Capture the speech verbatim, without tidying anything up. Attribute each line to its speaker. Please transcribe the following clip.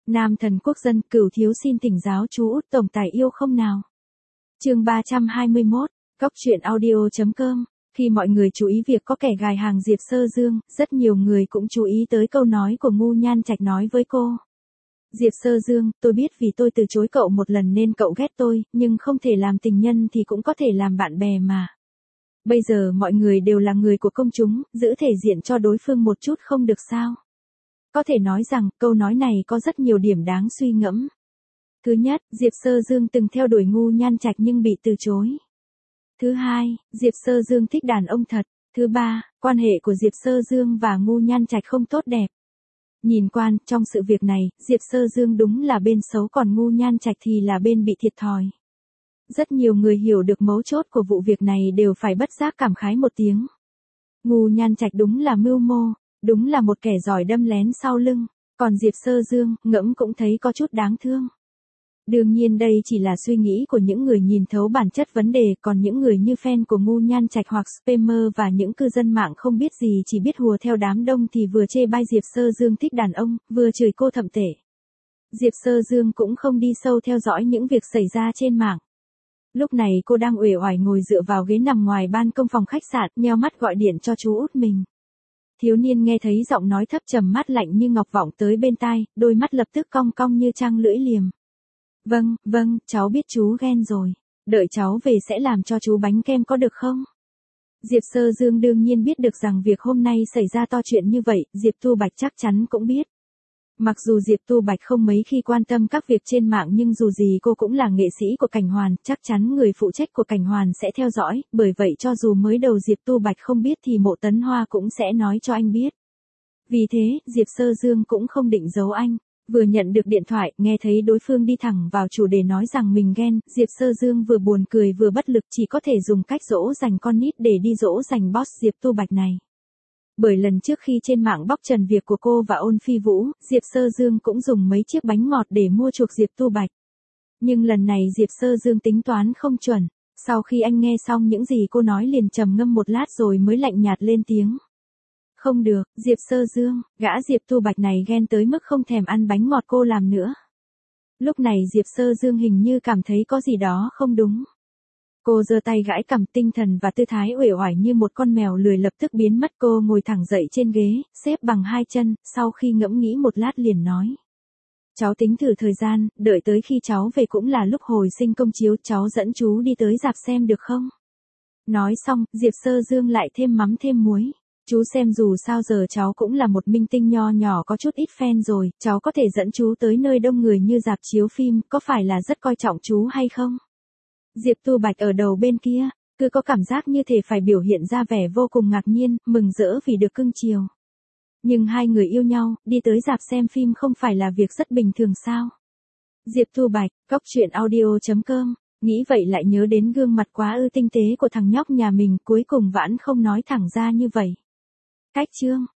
Speaker 1: Nam thần quốc dân, Cửu thiếu xin thỉnh giáo chú Út tổng tài yêu không nào. Chương ba trăm hai mươi mốt, Góc truyện audio chấm com. Khi mọi người chú ý việc có kẻ gài hàng Diệp Sơ Dương, rất nhiều người cũng chú ý tới câu nói của Ngu Nhan Trạch nói với cô. Diệp Sơ Dương, tôi biết vì tôi từ chối cậu một lần nên cậu ghét tôi, nhưng không thể làm tình nhân thì cũng có thể làm bạn bè mà. Bây giờ mọi người đều là người của công chúng, giữ thể diện cho đối phương một chút không được sao? Có thể nói rằng, câu nói này có rất nhiều điểm đáng suy ngẫm. Thứ nhất, Diệp Sơ Dương từng theo đuổi Ngu Nhan Trạch nhưng bị từ chối. Thứ hai, Diệp Sơ Dương thích đàn ông thật. Thứ ba, quan hệ của Diệp Sơ Dương và Ngu Nhan Trạch không tốt đẹp. Nhìn quan, trong sự việc này, Diệp Sơ Dương đúng là bên xấu còn Ngu Nhan Trạch thì là bên bị thiệt thòi. Rất nhiều người hiểu được mấu chốt của vụ việc này đều phải bất giác cảm khái một tiếng. Ngu Nhan Trạch đúng là mưu mô, đúng là một kẻ giỏi đâm lén sau lưng, còn Diệp Sơ Dương, ngẫm cũng thấy có chút đáng thương. Đương nhiên đây chỉ là suy nghĩ của những người nhìn thấu bản chất vấn đề, còn những người như fan của Ngu Nhan Trạch hoặc spammer và những cư dân mạng không biết gì chỉ biết hùa theo đám đông thì vừa chê bai Diệp Sơ Dương thích đàn ông, vừa chửi cô thậm tệ. Diệp Sơ Dương cũng không đi sâu theo dõi những việc xảy ra trên mạng. Lúc này cô đang uể oải ngồi dựa vào ghế nằm ngoài ban công phòng khách sạn, nheo mắt gọi điện cho chú út mình. Thiếu niên nghe thấy giọng nói thấp trầm mát lạnh như ngọc vọng tới bên tai, đôi mắt lập tức cong cong như trăng lưỡi liềm. Vâng, vâng, cháu biết chú ghen rồi. Đợi cháu về sẽ làm cho chú bánh kem có được không? Diệp Sơ Dương đương nhiên biết được rằng việc hôm nay xảy ra to chuyện như vậy, Diệp Tu Bạch chắc chắn cũng biết. Mặc dù Diệp Tu Bạch không mấy khi quan tâm các việc trên mạng nhưng dù gì cô cũng là nghệ sĩ của Cảnh Hoàn, chắc chắn người phụ trách của Cảnh Hoàn sẽ theo dõi, bởi vậy cho dù mới đầu Diệp Tu Bạch không biết thì Mộ Tấn Hoa cũng sẽ nói cho anh biết. Vì thế, Diệp Sơ Dương cũng không định giấu anh. Vừa nhận được điện thoại, nghe thấy đối phương đi thẳng vào chủ đề nói rằng mình ghen, Diệp Sơ Dương vừa buồn cười vừa bất lực, chỉ có thể dùng cách dỗ dành con nít để đi dỗ dành boss Diệp Tu Bạch này. Bởi lần trước khi trên mạng bóc trần việc của cô và Ôn Phi Vũ, Diệp Sơ Dương cũng dùng mấy chiếc bánh ngọt để mua chuộc Diệp Tu Bạch. Nhưng lần này Diệp Sơ Dương tính toán không chuẩn. Sau khi anh nghe xong những gì cô nói liền trầm ngâm một lát rồi mới lạnh nhạt lên tiếng. Không được, Diệp Sơ Dương, gã Diệp Tu Bạch này ghen tới mức không thèm ăn bánh ngọt cô làm nữa. Lúc này Diệp Sơ Dương hình như cảm thấy có gì đó không đúng. Cô giơ tay gãi cằm, tinh thần và tư thái uể oải như một con mèo lười lập tức biến mất. Cô ngồi thẳng dậy trên ghế, xếp bằng hai chân, sau khi ngẫm nghĩ một lát liền nói. Cháu tính thử thời gian, đợi tới khi cháu về cũng là lúc hồi sinh công chiếu, cháu dẫn chú đi tới rạp xem được không? Nói xong, Diệp Sơ Dương lại thêm mắm thêm muối. Chú xem dù sao giờ cháu cũng là một minh tinh nho nhỏ có chút ít fan rồi, cháu có thể dẫn chú tới nơi đông người như rạp chiếu phim, có phải là rất coi trọng chú hay không? Diệp Tu Bạch ở đầu bên kia, cứ có cảm giác như thể phải biểu hiện ra vẻ vô cùng ngạc nhiên, mừng rỡ vì được cưng chiều. Nhưng hai người yêu nhau, đi tới rạp xem phim không phải là việc rất bình thường sao? Diệp Tu Bạch, Góc truyện audio chấm com, nghĩ vậy lại nhớ đến gương mặt quá ư tinh tế của thằng nhóc nhà mình, cuối cùng vẫn không nói thẳng ra như vậy. Cách chương